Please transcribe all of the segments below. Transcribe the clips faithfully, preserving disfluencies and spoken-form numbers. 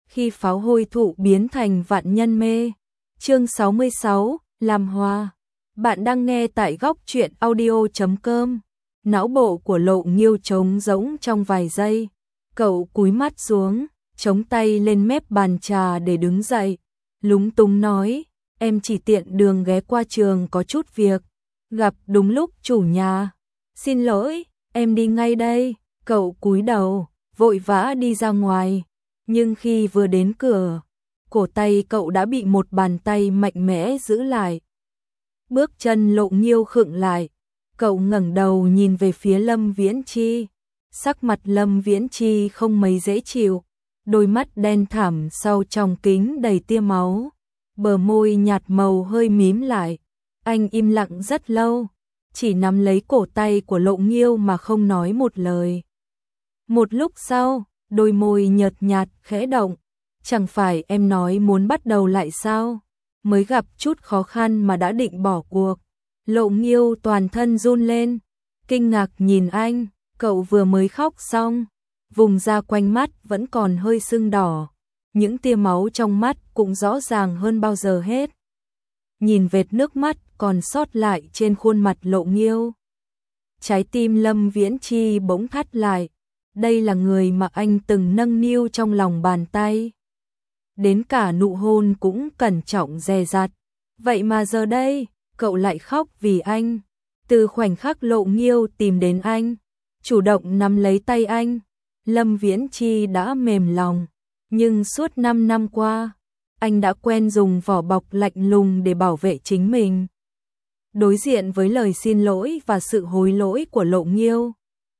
khi pháo hôi thụ biến thành vạn nhân mê. Chương sáu mươi sáu, làm hoa. Bạn đang nghe tại góc truyện audio chấm com. Não bộ của Lộ Nghiêu trống rỗng trong vài giây. Cậu cúi mắt xuống, chống tay lên mép bàn trà để đứng dậy. Lúng túng nói, em chỉ tiện đường ghé qua trường có chút việc. Gặp đúng lúc chủ nhà. Xin lỗi, em đi ngay đây. Cậu cúi đầu, vội vã đi ra ngoài. Nhưng khi vừa đến cửa, cổ tay cậu đã bị một bàn tay mạnh mẽ giữ lại. Bước chân Lộ Nghiêu khựng lại. Cậu ngẩng đầu nhìn về phía Lâm Viễn Chi. Sắc mặt Lâm Viễn Chi không mấy dễ chịu. Đôi mắt đen thẳm sau tròng kính đầy tia máu. Bờ môi nhạt màu hơi mím lại. Anh im lặng rất lâu, chỉ nắm lấy cổ tay của Lộ Nghiêu mà không nói một lời. Một lúc sau, đôi môi nhợt nhạt khẽ động. Chẳng phải em nói muốn bắt đầu lại sao? Mới gặp chút khó khăn mà đã định bỏ cuộc. Lộ Nghiêu toàn thân run lên, kinh ngạc nhìn anh. Cậu vừa mới khóc xong, vùng da quanh mắt vẫn còn hơi sưng đỏ. Những tia máu trong mắt cũng rõ ràng hơn bao giờ hết. Nhìn vệt nước mắt còn sót lại trên khuôn mặt Lộ Nghiêu. Trái tim Lâm Viễn Chi bỗng thắt lại. Đây là người mà anh từng nâng niu trong lòng bàn tay. Đến cả nụ hôn cũng cẩn trọng dè dặt. Vậy mà giờ đây, cậu lại khóc vì anh. Từ khoảnh khắc Lộ Nghiêu tìm đến anh, chủ động nắm lấy tay anh, Lâm Viễn Chi đã mềm lòng. Nhưng suốt năm năm qua, anh đã quen dùng vỏ bọc lạnh lùng để bảo vệ chính mình. Đối diện với lời xin lỗi và sự hối lỗi của Lộ Nghiêu,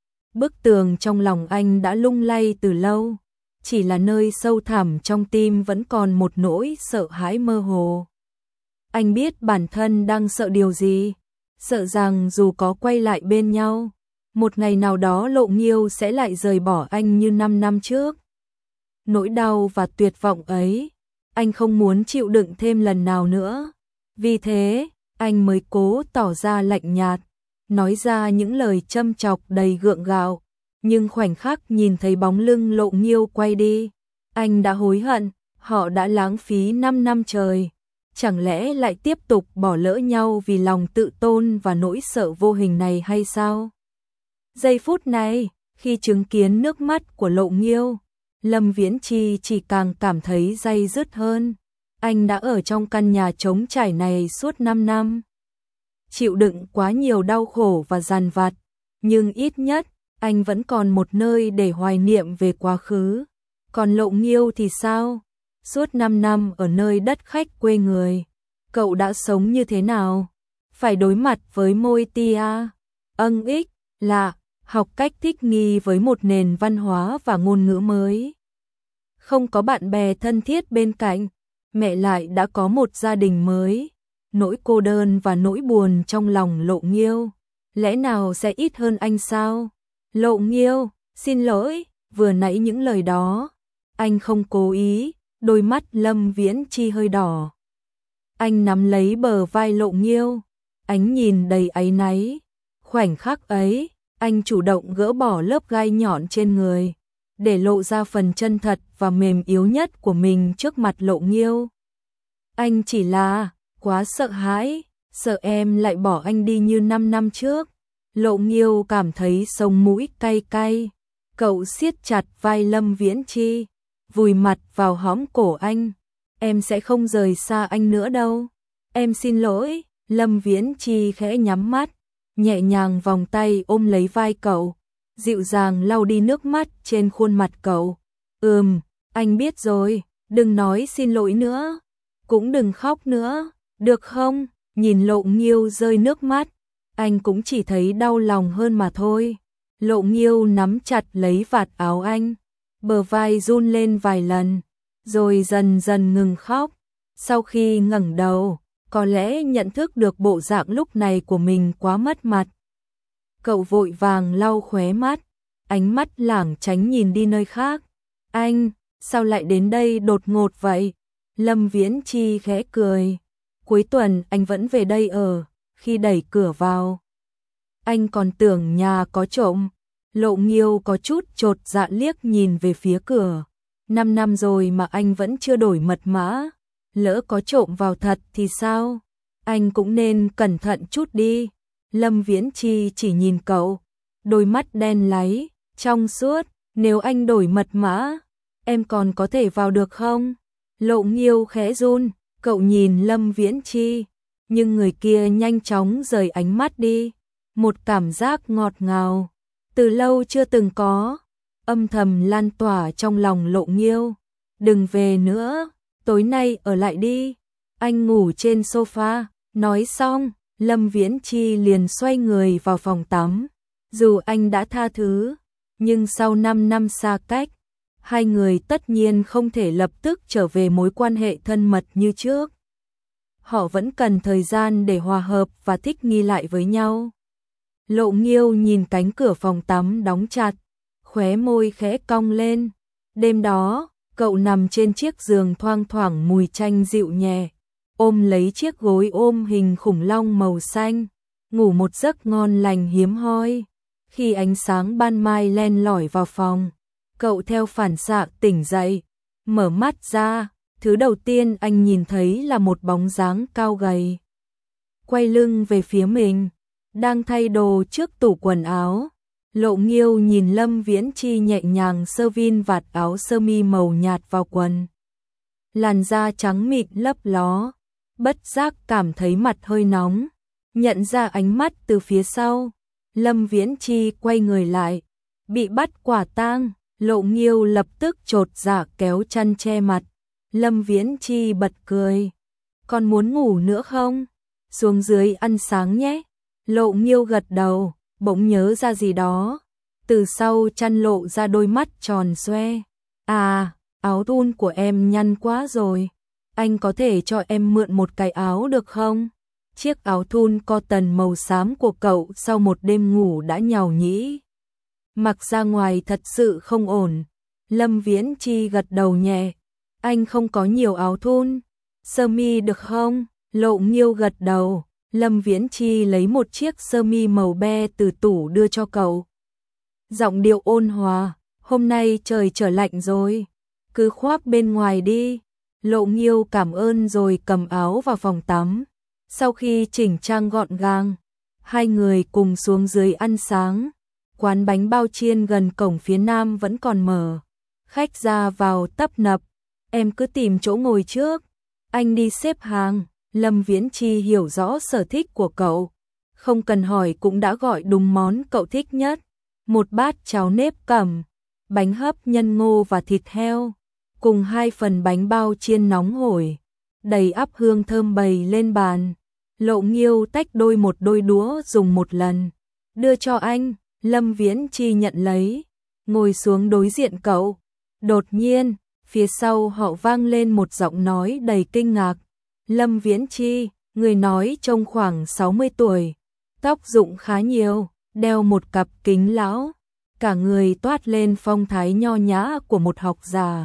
bức tường trong lòng anh đã lung lay từ lâu. Chỉ là nơi sâu thẳm trong tim vẫn còn một nỗi sợ hãi mơ hồ. Anh biết bản thân đang sợ điều gì. Sợ rằng dù có quay lại bên nhau, một ngày nào đó Lộ Nghiêu sẽ lại rời bỏ anh như năm năm trước. Nỗi đau và tuyệt vọng ấy, anh không muốn chịu đựng thêm lần nào nữa. Vì thế, anh mới cố tỏ ra lạnh nhạt, nói ra những lời châm chọc đầy gượng gạo. Nhưng khoảnh khắc nhìn thấy bóng lưng Lộ Nghiêu quay đi, anh đã hối hận, họ đã lãng phí năm năm trời. Chẳng lẽ lại tiếp tục bỏ lỡ nhau vì lòng tự tôn và nỗi sợ vô hình này hay sao? Giây phút này, khi chứng kiến nước mắt của Lộ Nghiêu, Lâm Viễn Chi chỉ càng cảm thấy day dứt hơn. Anh đã ở trong căn nhà trống trải này suốt năm năm. Chịu đựng quá nhiều đau khổ và dằn vặt, nhưng ít nhất, anh vẫn còn một nơi để hoài niệm về quá khứ. Còn Lộ Nghiêu thì sao? Suốt năm năm ở nơi đất khách quê người, cậu đã sống như thế nào? Phải đối mặt với môi tia, âng ích, lạ, học cách thích nghi với một nền văn hóa và ngôn ngữ mới. Không có bạn bè thân thiết bên cạnh, mẹ lại đã có một gia đình mới. Nỗi cô đơn và nỗi buồn trong lòng Lộ Nghiêu, lẽ nào sẽ ít hơn anh sao? Lộ Nghiêu, xin lỗi, vừa nãy những lời đó, anh không cố ý. Đôi mắt Lâm Viễn Chi hơi đỏ. Anh nắm lấy bờ vai Lộ Nghiêu, ánh nhìn đầy áy náy. Khoảnh khắc ấy, anh chủ động gỡ bỏ lớp gai nhọn trên người, để lộ ra phần chân thật và mềm yếu nhất của mình trước mặt Lộ Nghiêu. Anh chỉ là quá sợ hãi, sợ em lại bỏ anh đi như năm năm trước. Lộ Nghiêu cảm thấy sống mũi cay cay. Cậu siết chặt vai Lâm Viễn Chi, vùi mặt vào hõm cổ anh. Em sẽ không rời xa anh nữa đâu. Em xin lỗi. Lâm Viễn Chi khẽ nhắm mắt, nhẹ nhàng vòng tay ôm lấy vai cậu, dịu dàng lau đi nước mắt trên khuôn mặt cậu. Ừm, anh biết rồi, đừng nói xin lỗi nữa, cũng đừng khóc nữa, được không? Nhìn Lộ Nghiêu rơi nước mắt, anh cũng chỉ thấy đau lòng hơn mà thôi. Lộ Nghiêu nắm chặt lấy vạt áo anh, bờ vai run lên vài lần, rồi dần dần ngừng khóc. Sau khi ngẩng đầu, có lẽ nhận thức được bộ dạng lúc này của mình quá mất mặt. Cậu vội vàng lau khóe mắt, ánh mắt lảng tránh nhìn đi nơi khác. Anh, sao lại đến đây đột ngột vậy? Lâm Viễn Chi khẽ cười. Cuối tuần anh vẫn về đây ở. Khi đẩy cửa vào, anh còn tưởng nhà có trộm. Lộ Nghiêu có chút chột dạ liếc nhìn về phía cửa. năm năm rồi mà anh vẫn chưa đổi mật mã, lỡ có trộm vào thật thì sao? Anh cũng nên cẩn thận chút đi. Lâm Viễn Chi chỉ nhìn cậu, đôi mắt đen láy, trong suốt, nếu anh đổi mật mã, em còn có thể vào được không? Lộ Nghiêu khẽ run, cậu nhìn Lâm Viễn Chi, nhưng người kia nhanh chóng rời ánh mắt đi. Một cảm giác ngọt ngào, từ lâu chưa từng có, âm thầm lan tỏa trong lòng Lộ Nghiêu. Đừng về nữa, tối nay ở lại đi, anh ngủ trên sofa. Nói xong, Lâm Viễn Chi liền xoay người vào phòng tắm. Dù anh đã tha thứ, nhưng sau năm năm xa cách, hai người tất nhiên không thể lập tức trở về mối quan hệ thân mật như trước. Họ vẫn cần thời gian để hòa hợp và thích nghi lại với nhau. Lộ Nghiêu nhìn cánh cửa phòng tắm đóng chặt, khóe môi khẽ cong lên. Đêm đó, cậu nằm trên chiếc giường thoang thoảng mùi chanh dịu nhẹ, ôm lấy chiếc gối ôm hình khủng long màu xanh, ngủ một giấc ngon lành hiếm hoi. Khi ánh sáng ban mai len lỏi vào phòng, cậu theo phản xạ tỉnh dậy, mở mắt ra, thứ đầu tiên anh nhìn thấy là một bóng dáng cao gầy, quay lưng về phía mình, đang thay đồ trước tủ quần áo. Lộ Nghiêu nhìn Lâm Viễn Chi nhẹ nhàng sơ vin vạt áo sơ mi màu nhạt vào quần, làn da trắng mịn lấp ló, bất giác cảm thấy mặt hơi nóng. Nhận ra ánh mắt từ phía sau, Lâm Viễn Chi quay người lại, bị bắt quả tang. Lộ Nghiêu lập tức chột dạ kéo chăn che mặt. Lâm Viễn Chi bật cười, còn muốn ngủ nữa không? Xuống dưới ăn sáng nhé. Lộ Nghiêu gật đầu, bỗng nhớ ra gì đó, từ sau chăn lộ ra đôi mắt tròn xoe. À, áo thun của em nhăn quá rồi, anh có thể cho em mượn một cái áo được không? Chiếc áo thun cotton màu xám của cậu sau một đêm ngủ đã nhàu nhĩ, mặc ra ngoài thật sự không ổn. Lâm Viễn Chi gật đầu nhẹ, anh không có nhiều áo thun, sơ mi được không? Lộ Nghiêu gật đầu. Lâm Viễn Chi lấy một chiếc sơ mi màu be từ tủ đưa cho cậu. Giọng điệu ôn hòa, hôm nay trời trở lạnh rồi, cứ khoác bên ngoài đi. Lộ Nghiêu cảm ơn rồi cầm áo vào phòng tắm. Sau khi chỉnh trang gọn gàng, hai người cùng xuống dưới ăn sáng. Quán bánh bao chiên gần cổng phía nam vẫn còn mở, khách ra vào tấp nập. Em cứ tìm chỗ ngồi trước, anh đi xếp hàng. Lâm Viễn Chi hiểu rõ sở thích của cậu, không cần hỏi cũng đã gọi đúng món cậu thích nhất. Một bát cháo nếp cẩm, bánh hấp nhân ngô và thịt heo, cùng hai phần bánh bao chiên nóng hổi, đầy ắp hương thơm bày lên bàn. Lộ Nghiêu tách đôi một đôi đũa dùng một lần, đưa cho anh. Lâm Viễn Chi nhận lấy, ngồi xuống đối diện cậu. Đột nhiên, phía sau họ vang lên một giọng nói đầy kinh ngạc. Lâm Viễn Chi, người nói trông khoảng sáu mươi tuổi, tóc rụng khá nhiều, đeo một cặp kính lão, cả người toát lên phong thái nho nhã của một học giả.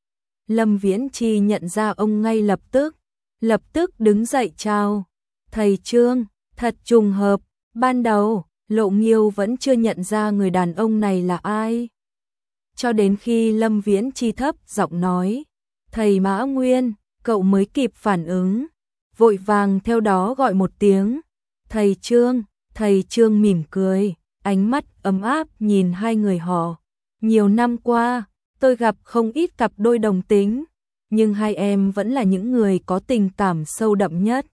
Lâm Viễn Chi nhận ra ông ngay lập tức, lập tức đứng dậy chào. Thầy Trương, thật trùng hợp, ban đầu, Lộ Nghiêu vẫn chưa nhận ra người đàn ông này là ai. Cho đến khi Lâm Viễn Chi thấp giọng nói, thầy Mã Nguyên, cậu mới kịp phản ứng, vội vàng theo đó gọi một tiếng, thầy Trương. Thầy Trương mỉm cười, ánh mắt ấm áp nhìn hai người họ. Nhiều năm qua, tôi gặp không ít cặp đôi đồng tính, nhưng hai em vẫn là những người có tình cảm sâu đậm nhất.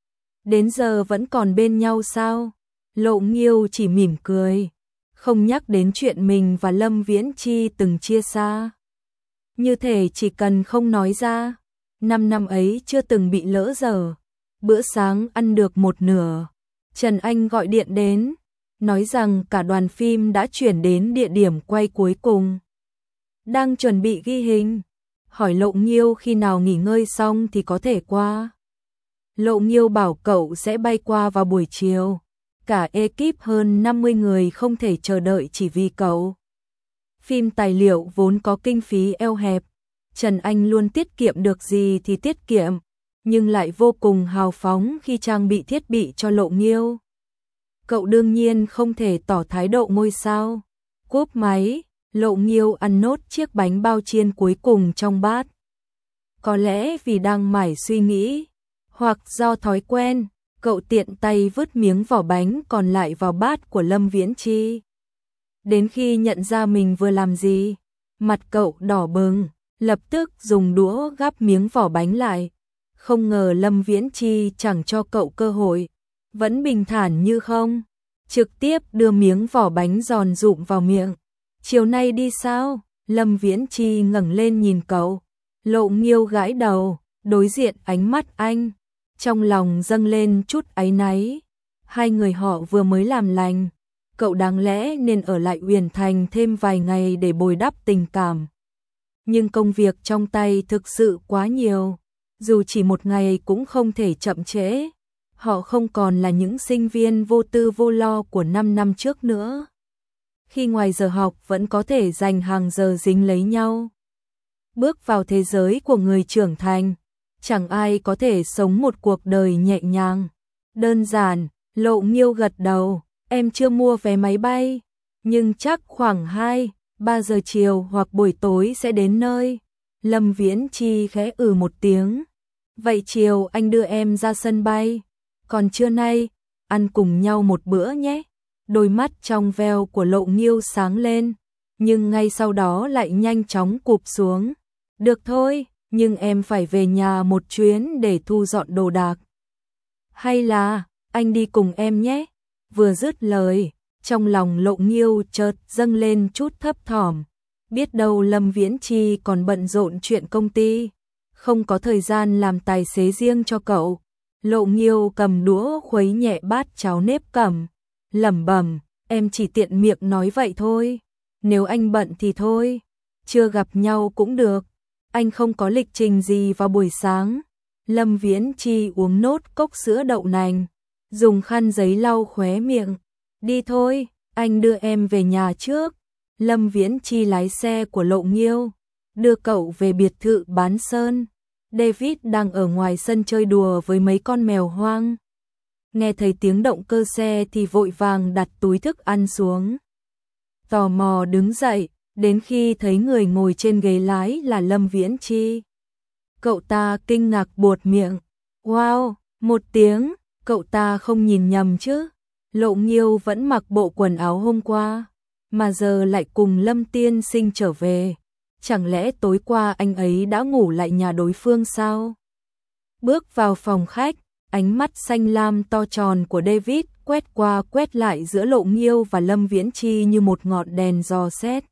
Đến giờ vẫn còn bên nhau sao? Lộ Nghiêu chỉ mỉm cười, không nhắc đến chuyện mình và Lâm Viễn Chi từng chia xa. Như thể chỉ cần không nói ra, năm năm ấy chưa từng bị lỡ dở. Bữa sáng ăn được một nửa, Trần Anh gọi điện đến, nói rằng cả đoàn phim đã chuyển đến địa điểm quay cuối cùng, đang chuẩn bị ghi hình, hỏi Lộ Nghiêu khi nào nghỉ ngơi xong thì có thể qua. Lộ Nghiêu bảo cậu sẽ bay qua vào buổi chiều, cả ekip hơn năm mươi người không thể chờ đợi chỉ vì cậu. Phim tài liệu vốn có kinh phí eo hẹp, Trần Anh luôn tiết kiệm được gì thì tiết kiệm, nhưng lại vô cùng hào phóng khi trang bị thiết bị cho Lộ Nghiêu. Cậu đương nhiên không thể tỏ thái độ ngôi sao. Cúp máy, Lộ Nghiêu ăn nốt chiếc bánh bao chiên cuối cùng trong bát. Có lẽ vì đang mải suy nghĩ, hoặc do thói quen, cậu tiện tay vứt miếng vỏ bánh còn lại vào bát của Lâm Viễn Chi. Đến khi nhận ra mình vừa làm gì, mặt cậu đỏ bừng, lập tức dùng đũa gắp miếng vỏ bánh lại. Không ngờ Lâm Viễn Chi chẳng cho cậu cơ hội, vẫn bình thản như không, trực tiếp đưa miếng vỏ bánh giòn rụm vào miệng. Chiều nay đi sao? Lâm Viễn Chi ngẩng lên nhìn cậu. Lộ Nghiêu gãi đầu, đối diện ánh mắt anh, trong lòng dâng lên chút áy náy. Hai người họ vừa mới làm lành, cậu đáng lẽ nên ở lại Uyển Thành thêm vài ngày để bồi đắp tình cảm. Nhưng công việc trong tay thực sự quá nhiều, dù chỉ một ngày cũng không thể chậm trễ. Họ không còn là những sinh viên vô tư vô lo của năm năm trước nữa. Khi ngoài giờ học vẫn có thể dành hàng giờ dính lấy nhau. Bước vào thế giới của người trưởng thành, chẳng ai có thể sống một cuộc đời nhẹ nhàng, đơn giản. Lộ Nghiêu gật đầu, em chưa mua vé máy bay, nhưng chắc khoảng hai, ba giờ chiều hoặc buổi tối sẽ đến nơi. Lâm Viễn Chi khẽ ừ một tiếng. Vậy chiều anh đưa em ra sân bay, còn trưa nay, ăn cùng nhau một bữa nhé. Đôi mắt trong veo của Lộ Nghiêu sáng lên, nhưng ngay sau đó lại nhanh chóng cụp xuống. Được thôi, nhưng em phải về nhà một chuyến để thu dọn đồ đạc. Hay là, anh đi cùng em nhé. Vừa dứt lời, trong lòng Lộ Nghiêu chợt dâng lên chút thấp thỏm. Biết đâu Lâm Viễn Chi còn bận rộn chuyện công ty, không có thời gian làm tài xế riêng cho cậu. Lộ Nghiêu cầm đũa khuấy nhẹ bát cháo nếp cẩm, lẩm bẩm, em chỉ tiện miệng nói vậy thôi. Nếu anh bận thì thôi, chưa gặp nhau cũng được. Anh không có lịch trình gì vào buổi sáng. Lâm Viễn Chi uống nốt cốc sữa đậu nành, dùng khăn giấy lau khóe miệng. Đi thôi, anh đưa em về nhà trước. Lâm Viễn Chi lái xe của Lộ Nghiêu, đưa cậu về biệt thự Bán Sơn. David đang ở ngoài sân chơi đùa với mấy con mèo hoang. Nghe thấy tiếng động cơ xe thì vội vàng đặt túi thức ăn xuống. Tò mò đứng dậy, đến khi thấy người ngồi trên ghế lái là Lâm Viễn Chi. Cậu ta kinh ngạc buột miệng. Wow, một tiếng, cậu ta không nhìn nhầm chứ. Lộ Nghiêu vẫn mặc bộ quần áo hôm qua, mà giờ lại cùng Lâm Tiên Sinh trở về. Chẳng lẽ tối qua anh ấy đã ngủ lại nhà đối phương sao? Bước vào phòng khách, ánh mắt xanh lam to tròn của David quét qua quét lại giữa Lộ Nghiêu và Lâm Viễn Chi như một ngọn đèn dò xét.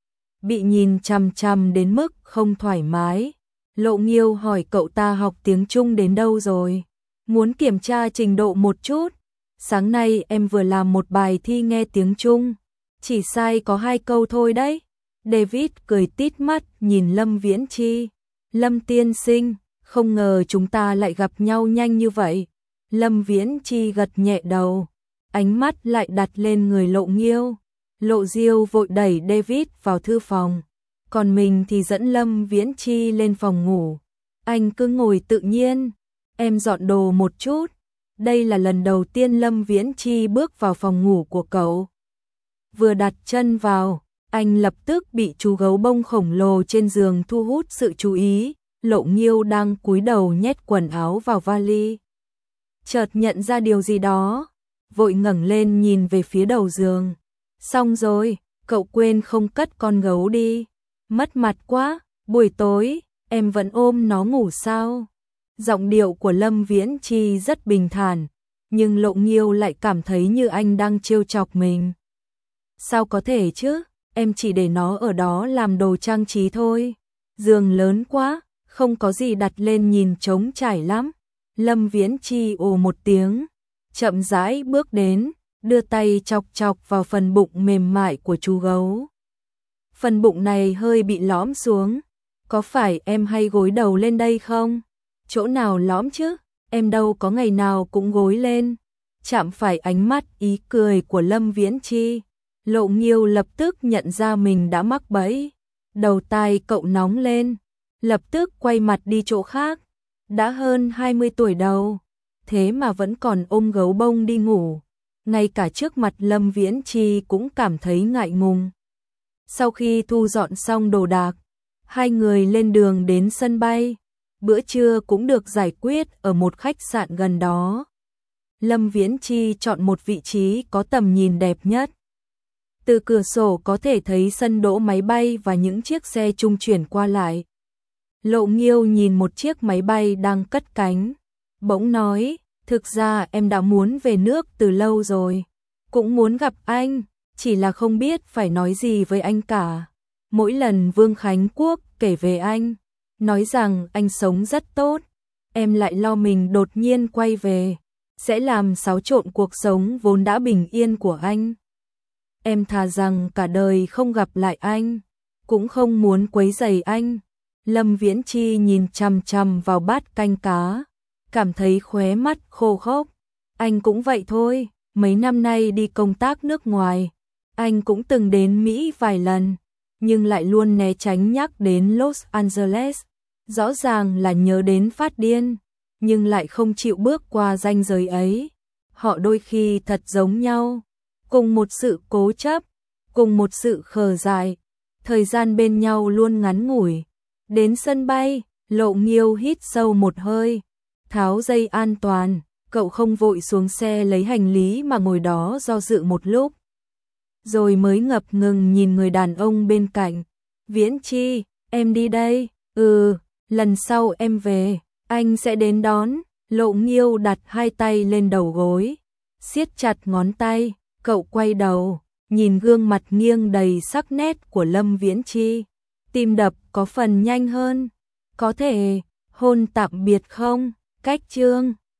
Bị nhìn chằm chằm đến mức không thoải mái, Lộ Nghiêu hỏi cậu ta học tiếng Trung đến đâu rồi? Muốn kiểm tra trình độ một chút. Sáng nay em vừa làm một bài thi nghe tiếng Trung, chỉ sai có hai câu thôi đấy. David cười tít mắt nhìn Lâm Viễn Chi. Lâm tiên sinh, không ngờ chúng ta lại gặp nhau nhanh như vậy. Lâm Viễn Chi gật nhẹ đầu, ánh mắt lại đặt lên người Lộ Nghiêu. Lộ Diêu vội đẩy David vào thư phòng, còn mình thì dẫn Lâm Viễn Chi lên phòng ngủ. Anh cứ ngồi tự nhiên, em dọn đồ một chút. Đây là lần đầu tiên Lâm Viễn Chi bước vào phòng ngủ của cậu. Vừa đặt chân vào, anh lập tức bị chú gấu bông khổng lồ trên giường thu hút sự chú ý. Lộ Nghiêu đang cúi đầu nhét quần áo vào vali, chợt nhận ra điều gì đó, vội ngẩng lên nhìn về phía đầu giường. Xong rồi, cậu quên không cất con gấu đi. Mất mặt quá, buổi tối, em vẫn ôm nó ngủ sao? Giọng điệu của Lâm Viễn Chi rất bình thản, nhưng Lộ Nghiêu lại cảm thấy như anh đang trêu chọc mình. Sao có thể chứ, em chỉ để nó ở đó làm đồ trang trí thôi. Giường lớn quá, không có gì đặt lên nhìn trống trải lắm. Lâm Viễn Chi ồ một tiếng, chậm rãi bước đến, đưa tay chọc chọc vào phần bụng mềm mại của chú gấu. Phần bụng này hơi bị lõm xuống. Có phải em hay gối đầu lên đây không? Chỗ nào lõm chứ? Em đâu có ngày nào cũng gối lên. Chạm phải ánh mắt ý cười của Lâm Viễn Chi, Lộ Nghiêu lập tức nhận ra mình đã mắc bẫy. Đầu tai cậu nóng lên, lập tức quay mặt đi chỗ khác. Đã hơn hai mươi tuổi đầu, thế mà vẫn còn ôm gấu bông đi ngủ. Ngay cả trước mặt Lâm Viễn Chi cũng cảm thấy ngại ngùng. Sau khi thu dọn xong đồ đạc, hai người lên đường đến sân bay. Bữa trưa cũng được giải quyết ở một khách sạn gần đó. Lâm Viễn Chi chọn một vị trí có tầm nhìn đẹp nhất. Từ cửa sổ có thể thấy sân đỗ máy bay và những chiếc xe trung chuyển qua lại. Lộ Nghiêu nhìn một chiếc máy bay đang cất cánh, bỗng nói, thực ra em đã muốn về nước từ lâu rồi, cũng muốn gặp anh, chỉ là không biết phải nói gì với anh cả. Mỗi lần Vương Khánh Quốc kể về anh, nói rằng anh sống rất tốt, em lại lo mình đột nhiên quay về, sẽ làm xáo trộn cuộc sống vốn đã bình yên của anh. Em thà rằng cả đời không gặp lại anh, cũng không muốn quấy rầy anh. Lâm Viễn Chi nhìn chằm chằm vào bát canh cá, cảm thấy khóe mắt khô khốc. Anh cũng vậy thôi, mấy năm nay đi công tác nước ngoài, anh cũng từng đến Mỹ vài lần, nhưng lại luôn né tránh nhắc đến Los Angeles. Rõ ràng là nhớ đến phát điên, nhưng lại không chịu bước qua ranh giới ấy. Họ đôi khi thật giống nhau, cùng một sự cố chấp, cùng một sự khờ dại, thời gian bên nhau luôn ngắn ngủi. Đến sân bay, Lộ Nghiêu hít sâu một hơi, tháo dây an toàn, cậu không vội xuống xe lấy hành lý mà ngồi đó do dự một lúc. Rồi mới ngập ngừng nhìn người đàn ông bên cạnh. Viễn Chi, em đi đây, ừ, lần sau em về, anh sẽ đến đón. Lộ Nghiêu đặt hai tay lên đầu gối, siết chặt ngón tay, cậu quay đầu, nhìn gương mặt nghiêng đầy sắc nét của Lâm Viễn Chi. Tim đập có phần nhanh hơn. Có thể hôn tạm biệt không? Cách chương